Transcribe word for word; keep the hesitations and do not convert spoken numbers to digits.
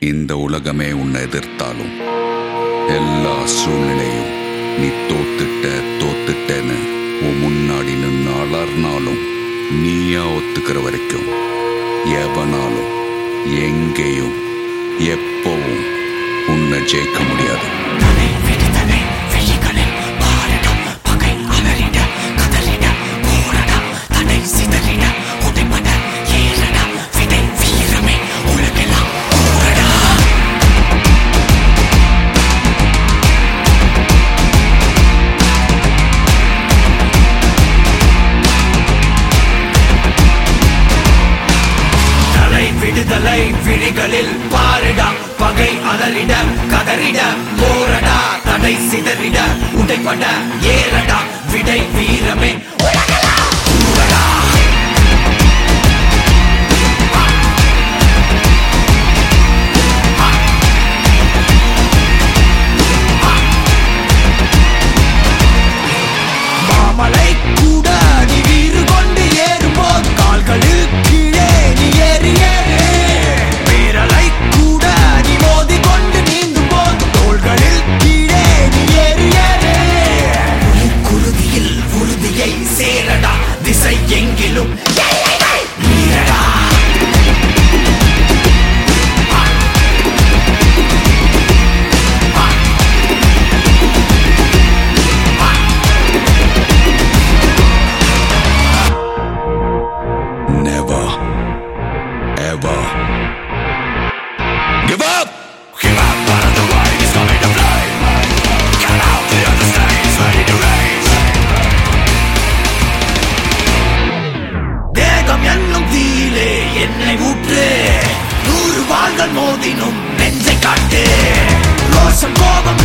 இந்த உலகமே உன்னை எதிர்த்தாலும் எல்லா சூழ்நிலையும் நீ தோத்துட்ட தோத்துட்டேன்னு உன் முன்னாடி நின்று அலர்னாலும் நீயா ஒத்துக்கிற வரைக்கும் எவனாலும் எங்கேயும் எப்பவும் உன்னை ஜெயிக்க முடியாது. விடுதலை விழிகளில் பாருடா, பகை அலறிட கதறிட போரடா, தடை சிதறிட உடைபட ஏறடா, விடை வீரமே உலகெல்லாம் ஊரடா. மாமலை கூட நீ வீறு கொண்டு ஏறும்போது கால்களில் கீழே நீ ஏறி திசை எங்கிலும் நீரடா. Never ever give up. Give up, but the ride is coming to play. Get out, the other stage ready to race. தேகம் என்னும் தீயிலே என்னை ஊற்று, நூறு வாள்கள் மோதினும் நெஞ்சை காட்டு, ரோஷம் கோபம்